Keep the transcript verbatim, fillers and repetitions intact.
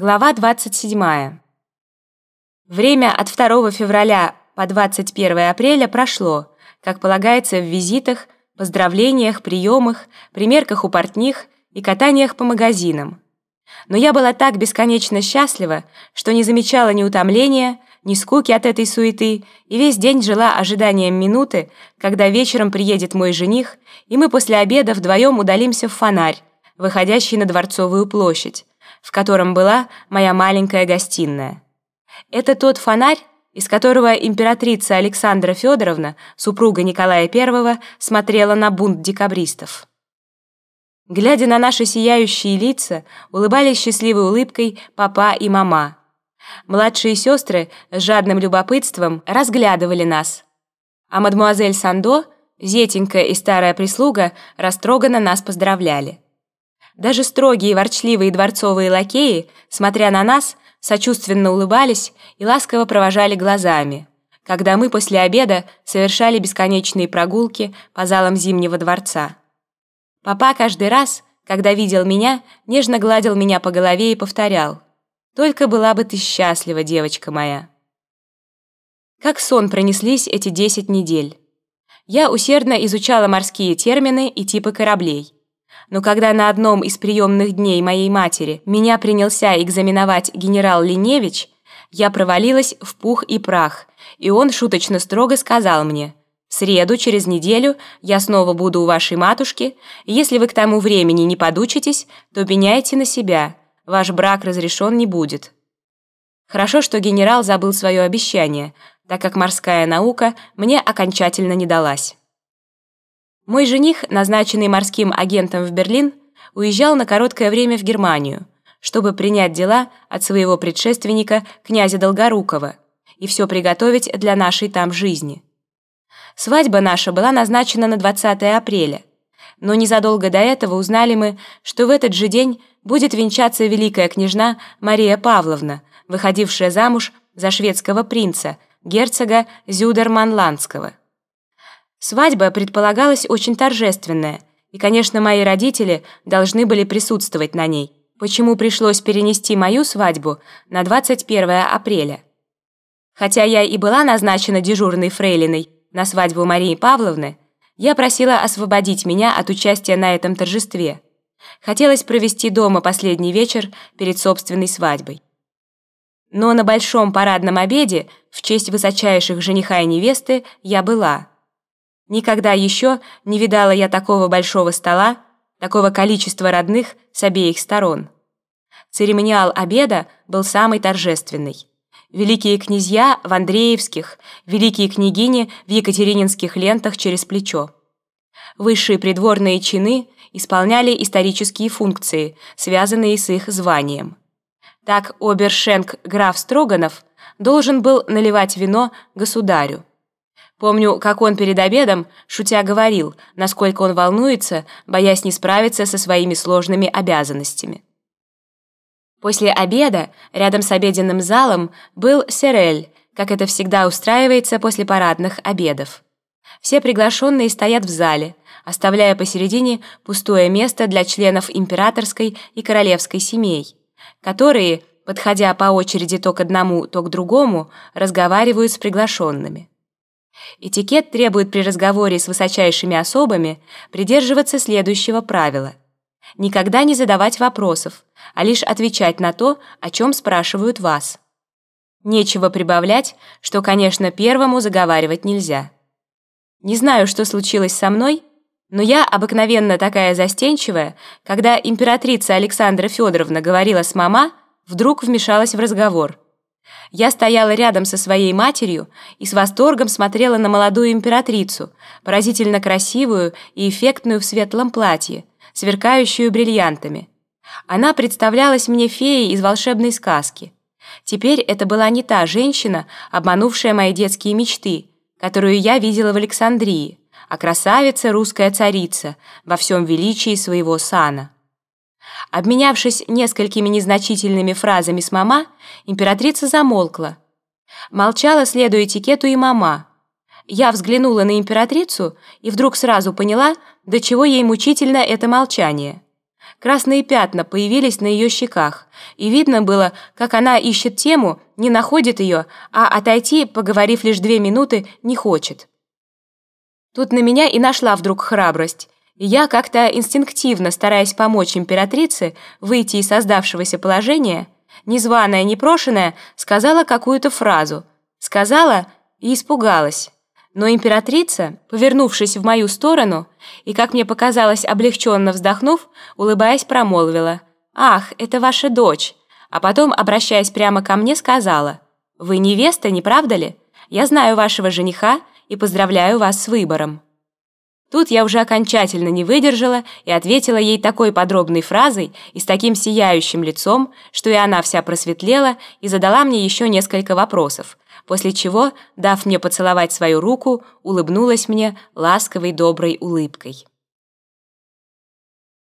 Глава двадцать седьмая. Время от второго февраля по двадцать первое апреля прошло, как полагается в визитах, поздравлениях, приемах, примерках у портних и катаниях по магазинам. Но я была так бесконечно счастлива, что не замечала ни утомления, ни скуки от этой суеты, и весь день жила ожиданием минуты, когда вечером приедет мой жених, и мы после обеда вдвоем удалимся в фонарь, выходящий на Дворцовую площадь, в котором была моя маленькая гостиная. Это тот фонарь, из которого императрица Александра Федоровна, супруга Николая Первого, смотрела на бунт декабристов. Глядя на наши сияющие лица, улыбались счастливой улыбкой папа и мама. Младшие сестры с жадным любопытством разглядывали нас, а мадемуазель Сандо, зетенька и старая прислуга, растроганно нас поздравляли. Даже строгие ворчливые дворцовые лакеи, смотря на нас, сочувственно улыбались и ласково провожали глазами, когда мы после обеда совершали бесконечные прогулки по залам Зимнего дворца. Папа каждый раз, когда видел меня, нежно гладил меня по голове и повторял: «Только была бы ты счастлива, девочка моя». Как сон пронеслись эти десять недель. Я усердно изучала морские термины и типы кораблей. Но когда на одном из приемных дней моей матери меня принялся экзаменовать генерал Линевич, я провалилась в пух и прах, и он шуточно строго сказал мне: «В среду, через неделю, я снова буду у вашей матушки, и если вы к тому времени не подучитесь, то пеняйте на себя, ваш брак разрешен не будет». Хорошо, что генерал забыл свое обещание, так как морская наука мне окончательно не далась. Мой жених, назначенный морским агентом в Берлин, уезжал на короткое время в Германию, чтобы принять дела от своего предшественника, князя Долгорукова, и все приготовить для нашей там жизни. Свадьба наша была назначена на двадцатое апреля, но незадолго до этого узнали мы, что в этот же день будет венчаться великая княжна Мария Павловна, выходившая замуж за шведского принца, герцога Зюдерманландского. Свадьба предполагалась очень торжественная, и, конечно, мои родители должны были присутствовать на ней, почему пришлось перенести мою свадьбу на двадцать первое апреля. Хотя я и была назначена дежурной фрейлиной на свадьбу Марии Павловны, я просила освободить меня от участия на этом торжестве. Хотелось провести дома последний вечер перед собственной свадьбой. Но на большом парадном обеде в честь высочайших жениха и невесты я была. Никогда еще не видала я такого большого стола, такого количества родных с обеих сторон. Церемониал обеда был самый торжественный. Великие князья в Андреевских, великие княгини в екатерининских лентах через плечо. Высшие придворные чины исполняли исторические функции, связанные с их званием. Так обершенк граф Строганов должен был наливать вино государю. Помню, как он перед обедом, шутя, говорил, насколько он волнуется, боясь не справиться со своими сложными обязанностями. После обеда рядом с обеденным залом был серель, как это всегда устраивается после парадных обедов. Все приглашенные стоят в зале, оставляя посередине пустое место для членов императорской и королевской семей, которые, подходя по очереди то к одному, то к другому, разговаривают с приглашенными. Этикет требует при разговоре с высочайшими особами придерживаться следующего правила: никогда не задавать вопросов, а лишь отвечать на то, о чем спрашивают вас. Нечего прибавлять, что, конечно, первому заговаривать нельзя. Не знаю, что случилось со мной, но я обыкновенно такая застенчивая, когда императрица Александра Федоровна говорила с мама, вдруг вмешалась в разговор. Я стояла рядом со своей матерью и с восторгом смотрела на молодую императрицу, поразительно красивую и эффектную в светлом платье, сверкающую бриллиантами. Она представлялась мне феей из волшебной сказки. Теперь это была не та женщина, обманувшая мои детские мечты, которую я видела в Александрии, а красавица русская царица во всем величии своего сана. Обменявшись несколькими незначительными фразами с мама, императрица замолкла. Молчала, следуя этикету, и мама. Я взглянула на императрицу и вдруг сразу поняла, до чего ей мучительно это молчание. Красные пятна появились на ее щеках, и видно было, как она ищет тему, не находит ее, а отойти, поговорив лишь две минуты, не хочет. Тут на меня и нашла вдруг храбрость, и я как-то инстинктивно, стараясь помочь императрице выйти из создавшегося положения, незваная, непрошенная, сказала какую-то фразу, сказала и испугалась. Но императрица, повернувшись в мою сторону и, как мне показалось, облегченно вздохнув, улыбаясь, промолвила: «Ах, это ваша дочь», а потом, обращаясь прямо ко мне, сказала: «Вы невеста, не правда ли? Я знаю вашего жениха и поздравляю вас с выбором». Тут я уже окончательно не выдержала и ответила ей такой подробной фразой и с таким сияющим лицом, что и она вся просветлела и задала мне еще несколько вопросов, после чего, дав мне поцеловать свою руку, улыбнулась мне ласковой доброй улыбкой.